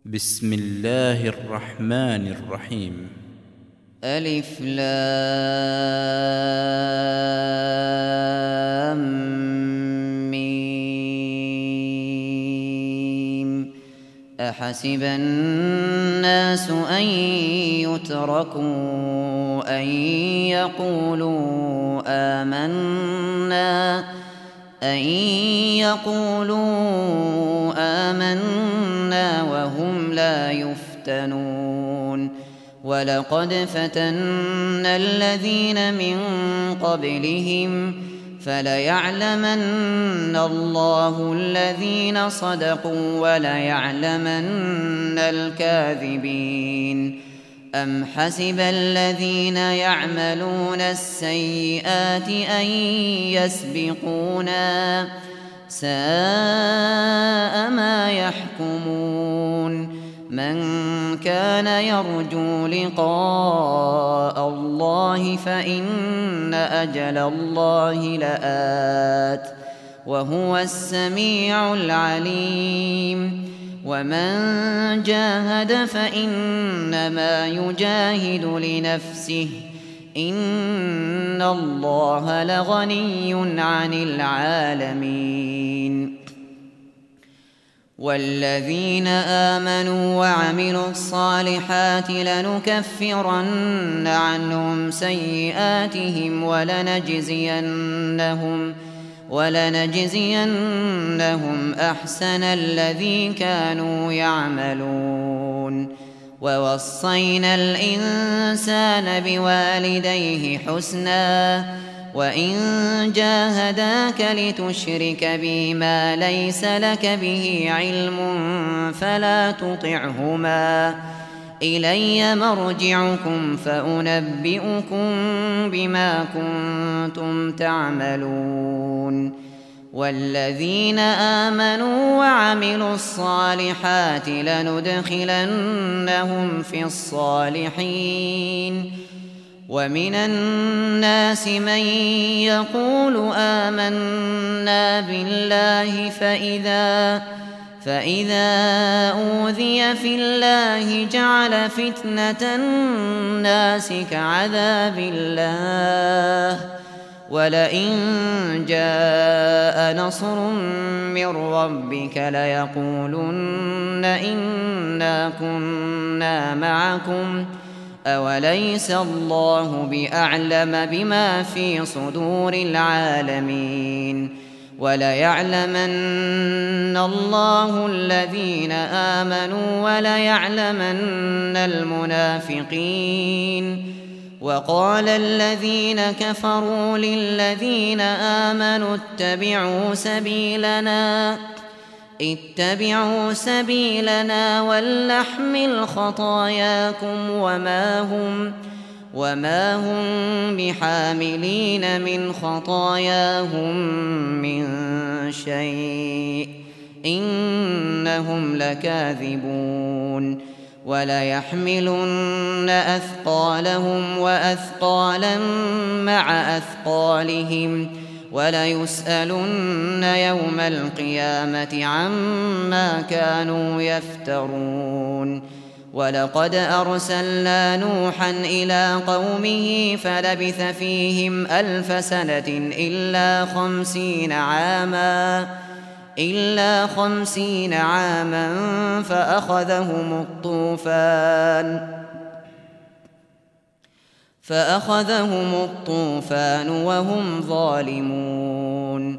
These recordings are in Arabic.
بسم الله الرحمن الرحيم. ألف لام ميم. أحسب الناس أن يتركوا أن يقولوا آمنا وهم لا يفتنون. ولقد فتنا الذين من قبلهم فليعلمن الله الذين صدقوا وليعلمن الكاذبين. أم حسب الذين يعملون السيئات أن يسبقونا ساء ما يحكمون. من كان يرجو لقاء الله فإن أجل الله لآت وهو السميع العليم. ومن جاهد فإنما يجاهد لنفسه إن الله لغني عن العالمين. والذين آمنوا وعملوا الصالحات لنكفرن عنهم سيئاتهم ولنجزينهم أحسن الذي كانوا يعملون. ووصينا الإنسان بوالديه حسنا وإن جاهداك لتشرك بي ما ليس لك به علم فلا تطعهما إلي مرجعكم فأنبئكم بما كنتم تعملون. والذين آمنوا وعملوا الصالحات لندخلنهم في الصالحين. ومن الناس من يقول آمنا بالله فإذا أوذي في الله جعل فتنة الناس كعذاب الله ولئن جاء نصر من ربك ليقولن إنا كنا معكم أوليس الله بأعلم بما في صدور العالمين. وليعلمن الله الذين آمنوا وليعلمن المنافقين. وقال الذين كفروا للذين آمنوا اتبعوا سبيلنا ولنحمل خطاياكم وما هم بحاملين من خطاياهم من شيء إنهم لكاذبون. وليحملن أثقالهم وأثقالا مع أثقالهم وليسألن يوم القيامة عما كانوا يفترون. ولقد أرسلنا نوحا إلى قومه فلبث فيهم 1000 سنة إلا 50 عاما فأخذهم الطوفان وهم ظالمون.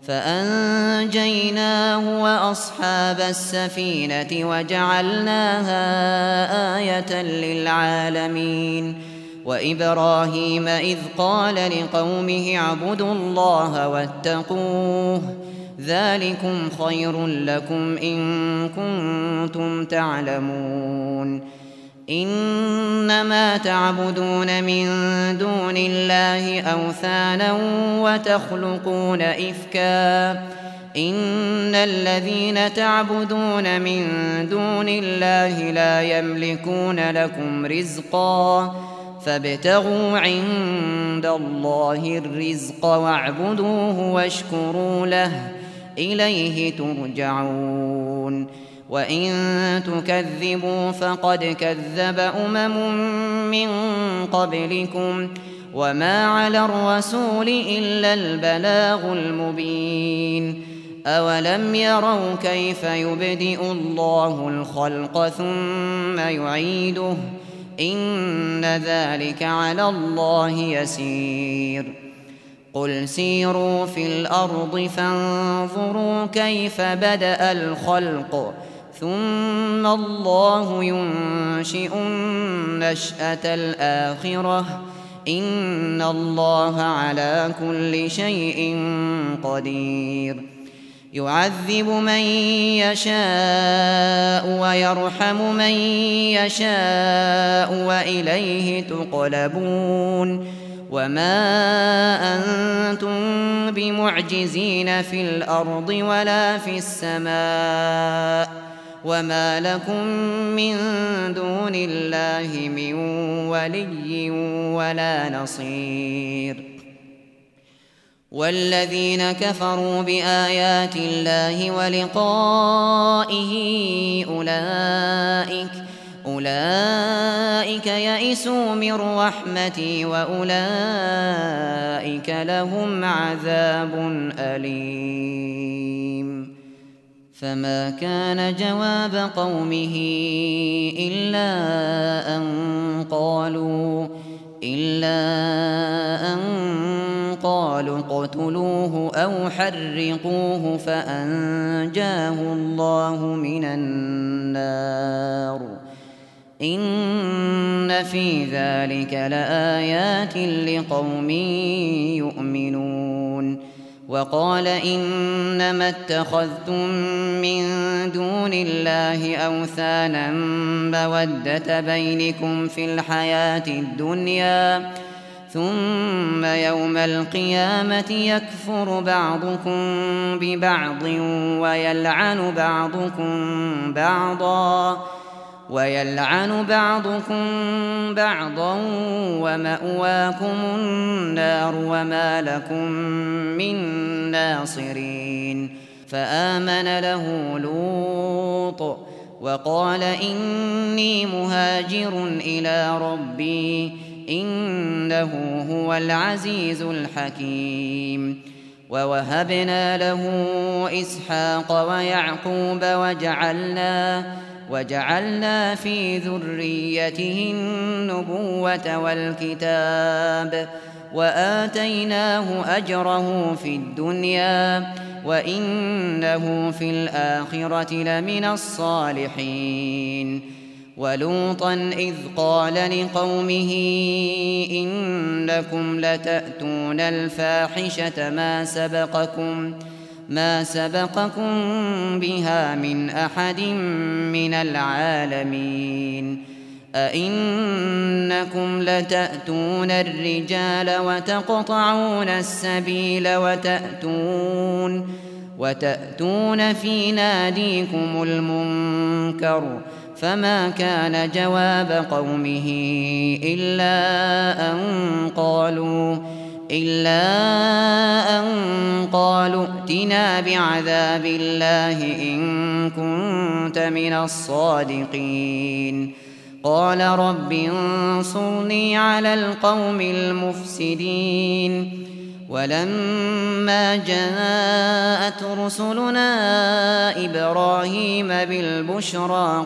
فأنجيناه وأصحاب السفينة وجعلناها آية للعالمين. وإبراهيم إذ قال لقومه اعبدوا الله واتقوه ذلكم خير لكم إن كنتم تعلمون. إنما تعبدون من دون الله أوثانا وتخلقون إفكا إن الذين تعبدون من دون الله لا يملكون لكم رزقا فابتغوا عند الله الرزق واعبدوه واشكروا له إليه ترجعون. وإن تكذبوا فقد كذب من قبلكم وما على الرسول إلا البلاغ المبين أولم يروا كيف يبدئ الله الخلق ثم يعيده إن ذلك على الله يسير قل سيروا في الأرض فانظروا كيف بدأ الخلق ثم الله ينشئ النشأة الآخرة إن الله على كل شيء قدير يعذب من يشاء ويرحم من يشاء وإليه تقلبون وما أنتم بمعجزين في الأرض ولا في السماء وما لكم من دون الله من ولي ولا نصير والذين كفروا بآيات الله ولقائه أولئك يئسوا من رحمتي وأولئك لهم عذاب أليم فما كان جواب قومه إلا أن قالوا اقتلوه أو حرقوه فأنجاه الله من النار إن في ذلك لآيات لقوم يؤمنون وقال إنما اتخذتم من دون الله أوثانا مودة بينكم في الحياة الدنيا ثم يوم القيامة يكفر بعضكم ببعض ويلعن بعضكم بعضا ومأواكم النار وما لكم من ناصرين فآمن له لوط وقال إني مهاجر إلى ربي إنه هو العزيز الحكيم ووهبنا له إسحاق ويعقوب وجعلنا في ذريته النبوة والكتاب وآتيناه أجره في الدنيا وإنه في الآخرة لمن الصالحين ولوطا إذ قال لقومه إنكم لتأتون الفاحشة ما سبقكم بها من أحد من العالمين أئنكم لتأتون الرجال وتقطعون السبيل وتأتون في ناديكم المنكر فما كان جواب قومه إلا أن قالوا ائتنا بعذاب الله إن كنت من الصادقين قال رب انصرني على القوم المفسدين ولما جاءت رسلنا إبراهيم بالبشرى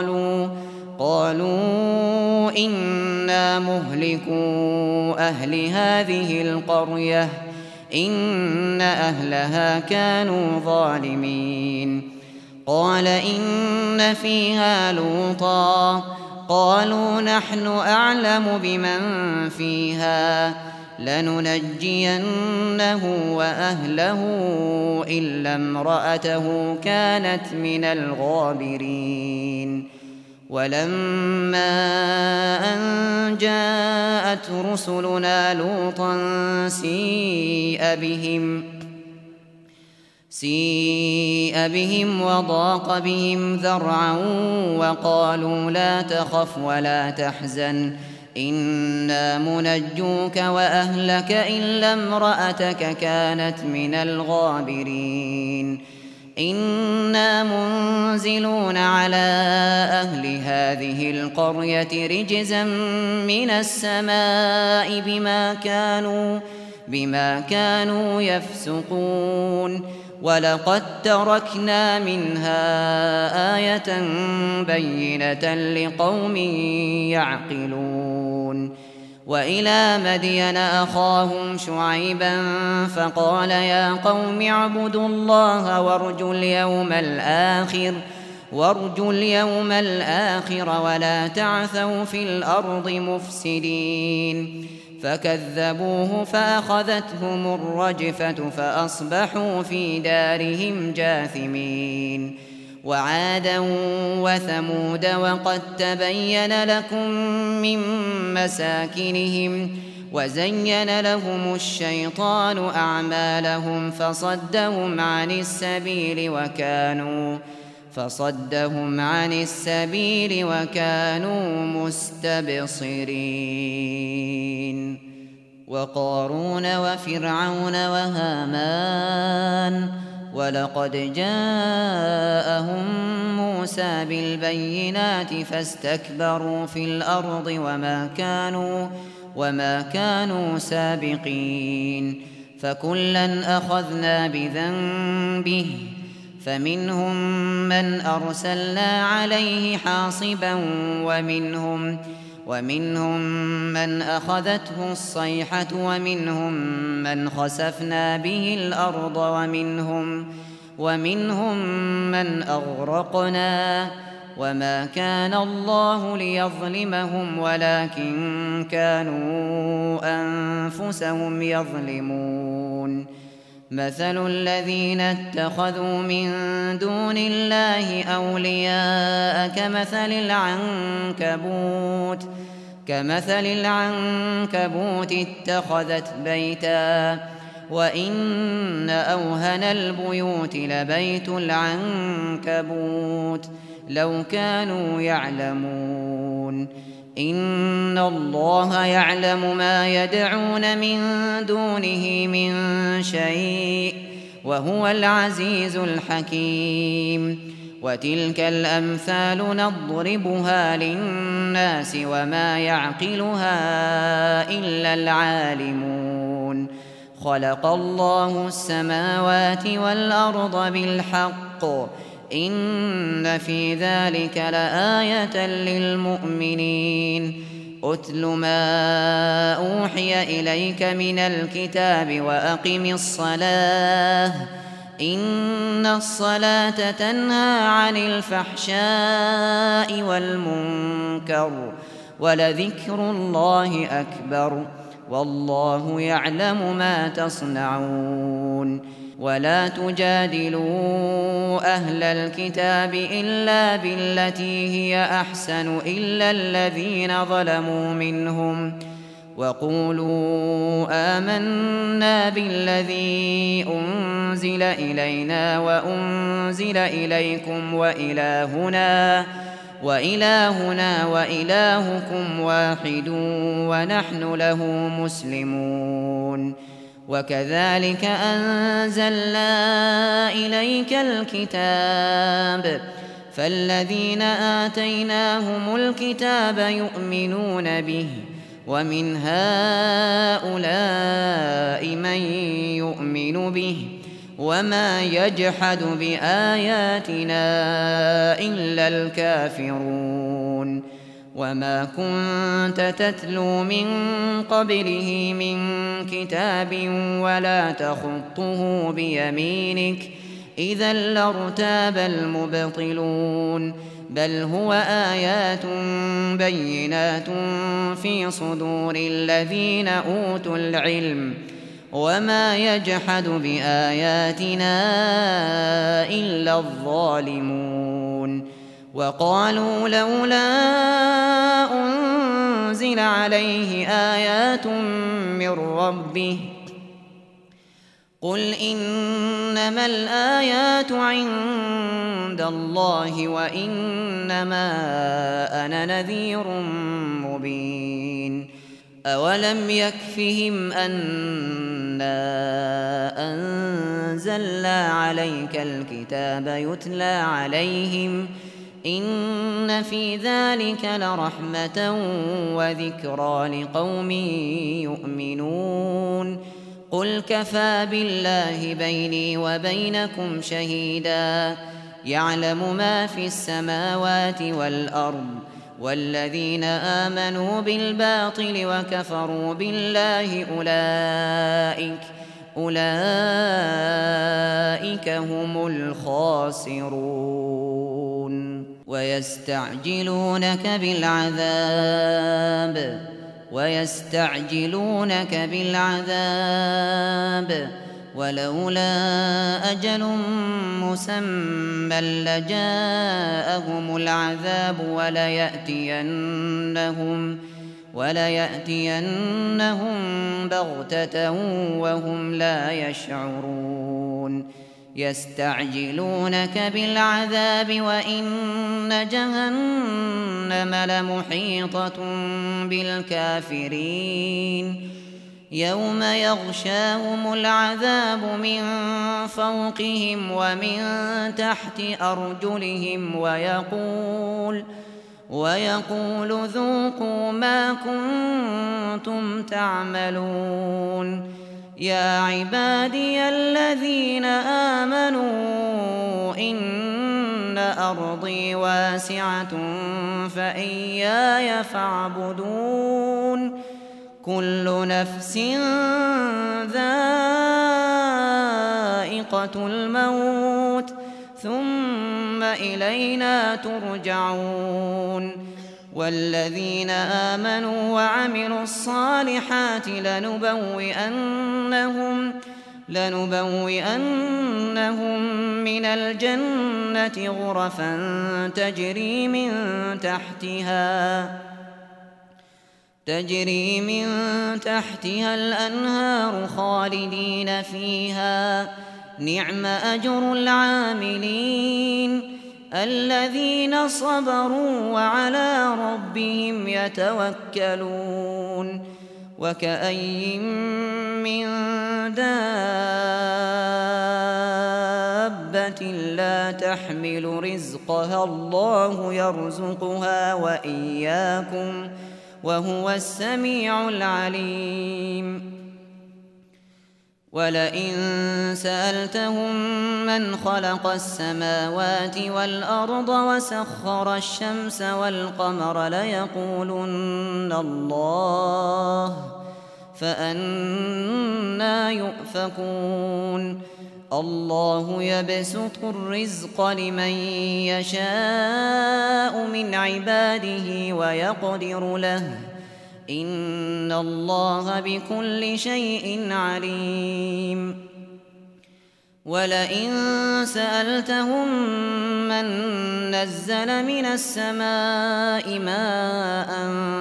قالوا إنا مهلكو أهل هذه القرية إن أهلها كانوا ظالمين قال إن فيها لوطا قالوا نحن أعلم بمن فيها لننجينه وأهله إلا امرأته كانت من الغابرين ولما أن جاءت رسلنا لوطا سيء بهم وضاق بهم ذرعا وقالوا لا تخف ولا تحزن إنا منجوك وأهلك إلا امرأتك كانت من الغابرين إنا منزلون على أهل هذه القرية رجزا من السماء بما كانوا يفسقون ولقد تركنا منها آية بينة لقوم يعقلون وإلى مدين أخاهم شعيبا فقال يا قوم اعبدوا الله وارجوا اليوم الآخر ولا تعثوا في الأرض مفسدين فكذبوه فأخذتهم الرجفة فأصبحوا في دارهم جاثمين وعادا وثمود وقد تبين لكم من مساكنهم وزين لهم الشيطان أعمالهم فصدهم عن السبيل وكانوا مستبصرين وقارون وفرعون وهامان ولقد جاءهم موسى بالبينات فاستكبروا في الأرض وما كانوا سابقين فكلا أخذنا بذنبه فمنهم من أرسلنا عليه حاصبا ومنهم من أخذته الصيحة ومنهم من خسفنا به الأرض ومنهم من أغرقنا وما كان الله ليظلمهم ولكن كانوا أنفسهم يظلمون مثل الذين اتخذوا من دون الله أولياء كمثل العنكبوت اتخذت بيتا وإن أوهن البيوت لبيت العنكبوت لو كانوا يعلمون إن الله يعلم ما يدعون من دونه من شيء وهو العزيز الحكيم وتلك الأمثال نضربها للناس وما يعقلها إلا العالمون خلق الله السماوات والأرض بالحق إن في ذلك لآية للمؤمنين أتل ما أوحي إليك من الكتاب وأقم الصلاة إن الصلاة تنهى عن الفحشاء والمنكر ولذكر الله أكبر والله يعلم ما تصنعون ولا تجادلوا أهل الكتاب إلا بالتي هي أحسن إلا الذين ظلموا منهم وقولوا آمنا بالذي أنزل إلينا وأنزل إليكم وإلهنا وإلهكم واحد ونحن له مسلمون وكذلك أنزلنا إليك الكتاب فالذين آتيناهم الكتاب يؤمنون به ومن هؤلاء من يؤمن به وما يجحد بآياتنا إلا الكافرون وما كنت تتلو من قبله من كتاب ولا تخطه بيمينك إذا لارتاب المبطلون بل هو آيات بينات في صدور الذين أوتوا العلم وما يجحد بآياتنا إلا الظالمون وقالوا لولا أنزل عليه آيات من ربه قل إنما الآيات عند الله وإنما أنا نذير مبين أولم يكفهم أنا أنزلنا عليك الكتاب يتلى عليهم إن في ذلك لرحمة وذكرى لقوم يؤمنون قل كفى بالله بيني وبينكم شهيدا يعلم ما في السماوات والأرض والذين آمنوا بالباطل وكفروا بالله أولئك هم الخاسرون ويستعجلونك بالعذاب ولولا أجل مسمى لجاءهم العذاب وليأتينهم بغتة وهم لا يشعرون يستعجلونك بالعذاب وإن جهنم لمحيطة بالكافرين يوم يغشاهم العذاب من فوقهم ومن تحت أرجلهم ويقول ذوقوا ما كنتم تعملون يا عبادي الذين آمنوا إن أرضي واسعة فإياي فاعبدون كل نفس ذائقة الموت ثم إلينا ترجعون والذين آمنوا وعملوا الصالحات لنبوئنهم من الجنة غرفا تجري من تحتها الأنهار خالدين فيها نعم أجر العاملين الذين صبروا وعلى ربهم يتوكلون وكأي من دابة لا تحمل رزقها الله يرزقها وإياكم وهو السميع العليم ولئن سألتهم من خلق السماوات والأرض وسخر الشمس والقمر ليقولن الله فأنى يؤفكون الله يبسط الرزق لمن يشاء من عباده ويقدر له إن الله بكل شيء عليم ولئن سألتهم من نزل من السماء ماء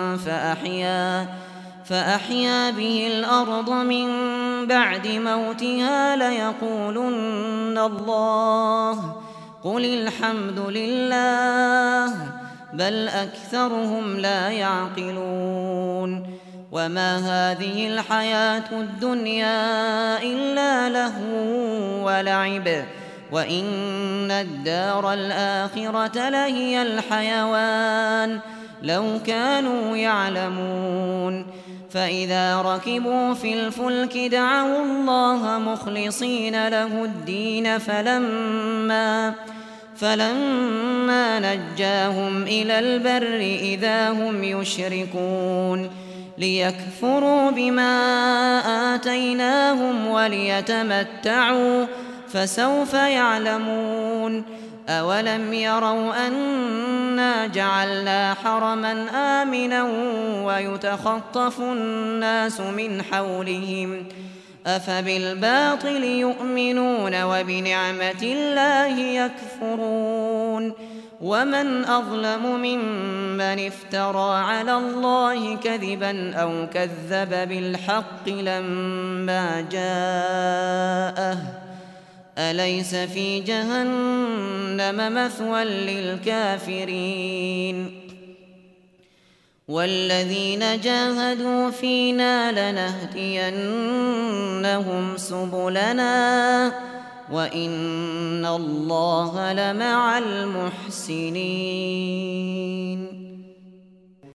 فأحيا به الأرض من بعد موتها ليقولن الله قل الحمد لله بل أكثرهم لا يعقلون وما هذه الحياة الدنيا إلا لهو ولعب وإن الدار الآخرة لهي الحيوان لو كانوا يعلمون فإذا ركبوا في الفلك دعوا الله مخلصين له الدين فلما نجاهم إلى البر إذا هم يشركون ليكفروا بما آتيناهم وليتمتعوا فسوف يعلمون أولم يروا أنا جعلنا حرما آمنا ويتخطف الناس من حولهم أفبالباطل يؤمنون وبنعمة الله يكفرون ومن أظلم ممن افترى على الله كذبا أو كذب بالحق لما جاءه أليس في جهنم مثوى للكافرين والذين جاهدوا فينا لنهدينهم سبلنا وإن الله لمع المحسنين